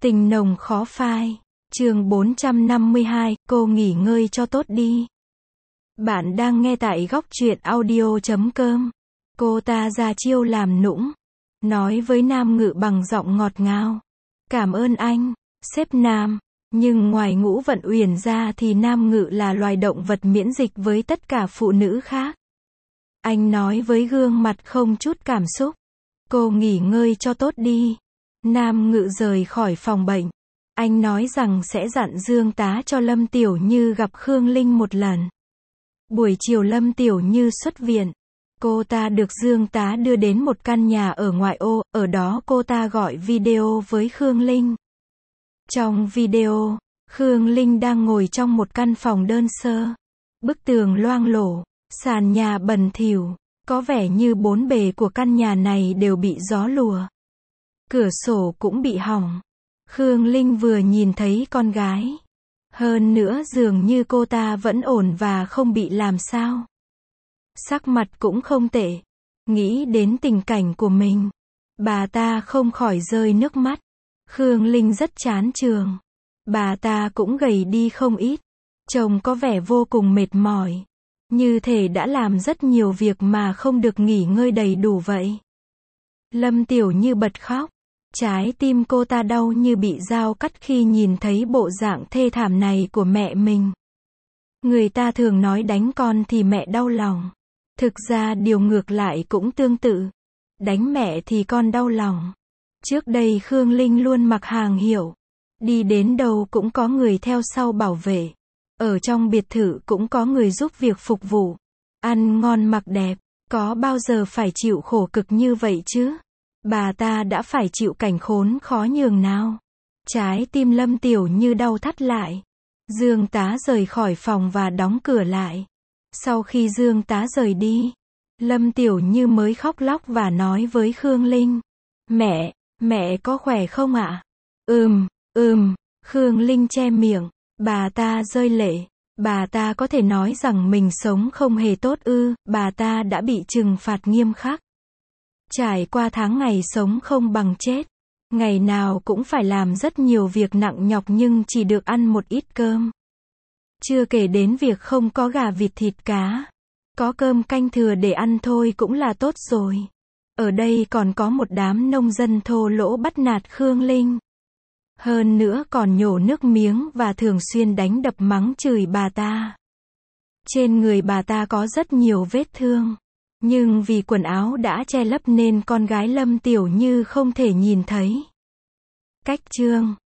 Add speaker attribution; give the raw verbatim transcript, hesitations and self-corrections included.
Speaker 1: Tình nồng khó phai. Chương bốn trăm năm mươi hai, cô nghỉ ngơi cho tốt đi. Bạn đang nghe tại góc truyện audio chấm com. Cô ta ra chiêu làm nũng, nói với Nam Ngự bằng giọng ngọt ngào. Cảm ơn anh, sếp Nam. Nhưng ngoài Ngũ Vận Uyển ra thì Nam Ngự là loài động vật miễn dịch với tất cả phụ nữ khác. Anh nói với gương mặt không chút cảm xúc. Cô nghỉ ngơi cho tốt đi. Nam Ngự rời khỏi phòng bệnh. Anh nói rằng sẽ dặn Dương Tá cho Lâm Tiểu Như gặp Khương Linh một lần. Buổi chiều Lâm Tiểu Như xuất viện. Cô ta được Dương Tá đưa đến một căn nhà ở ngoại ô, ở đó cô ta gọi video với Khương Linh. Trong video, Khương Linh đang ngồi trong một căn phòng đơn sơ. Bức tường loang lổ, sàn nhà bẩn thỉu, có vẻ như bốn bề của căn nhà này đều bị gió lùa. Cửa sổ cũng bị hỏng. Khương Linh vừa nhìn thấy con gái. Hơn nữa dường như cô ta vẫn ổn và không bị làm sao. Sắc mặt cũng không tệ. Nghĩ đến tình cảnh của mình, bà ta không khỏi rơi nước mắt. Khương Linh rất chán trường. Bà ta cũng gầy đi không ít. Trông có vẻ vô cùng mệt mỏi. Như thể đã làm rất nhiều việc mà không được nghỉ ngơi đầy đủ vậy. Lâm Tiểu Như bật khóc. Trái tim cô ta đau như bị dao cắt khi nhìn thấy bộ dạng thê thảm này của mẹ mình. Người ta thường nói đánh con thì mẹ đau lòng. Thực ra điều ngược lại cũng tương tự. Đánh mẹ thì con đau lòng. Trước đây Khương Linh luôn mặc hàng hiệu. Đi đến đâu cũng có người theo sau bảo vệ. Ở trong biệt thự cũng có người giúp việc phục vụ. Ăn ngon mặc đẹp. Có bao giờ phải chịu khổ cực như vậy chứ? Bà ta đã phải chịu cảnh khốn khó nhường nào. Trái tim Lâm Tiểu Như đau thắt lại. Dương Tá rời khỏi phòng và đóng cửa lại. Sau khi Dương Tá rời đi, Lâm Tiểu Như mới khóc lóc và nói với Khương Linh. Mẹ, mẹ có khỏe không ạ? Ừm, ừm, Khương Linh che miệng. Bà ta rơi lệ. Bà ta có thể nói rằng mình sống không hề tốt ư, bà ta đã bị trừng phạt nghiêm khắc. Trải qua tháng ngày sống không bằng chết. Ngày nào cũng phải làm rất nhiều việc nặng nhọc nhưng chỉ được ăn một ít cơm. Chưa kể đến việc không có gà vịt thịt cá. Có cơm canh thừa để ăn thôi cũng là tốt rồi. Ở đây còn có một đám nông dân thô lỗ bắt nạt Khương Linh. Hơn nữa còn nhổ nước miếng và thường xuyên đánh đập mắng chửi bà ta. Trên người bà ta có rất nhiều vết thương. Nhưng vì quần áo đã che lấp nên con gái Lâm Tiểu Như không thể nhìn thấy. Cách chương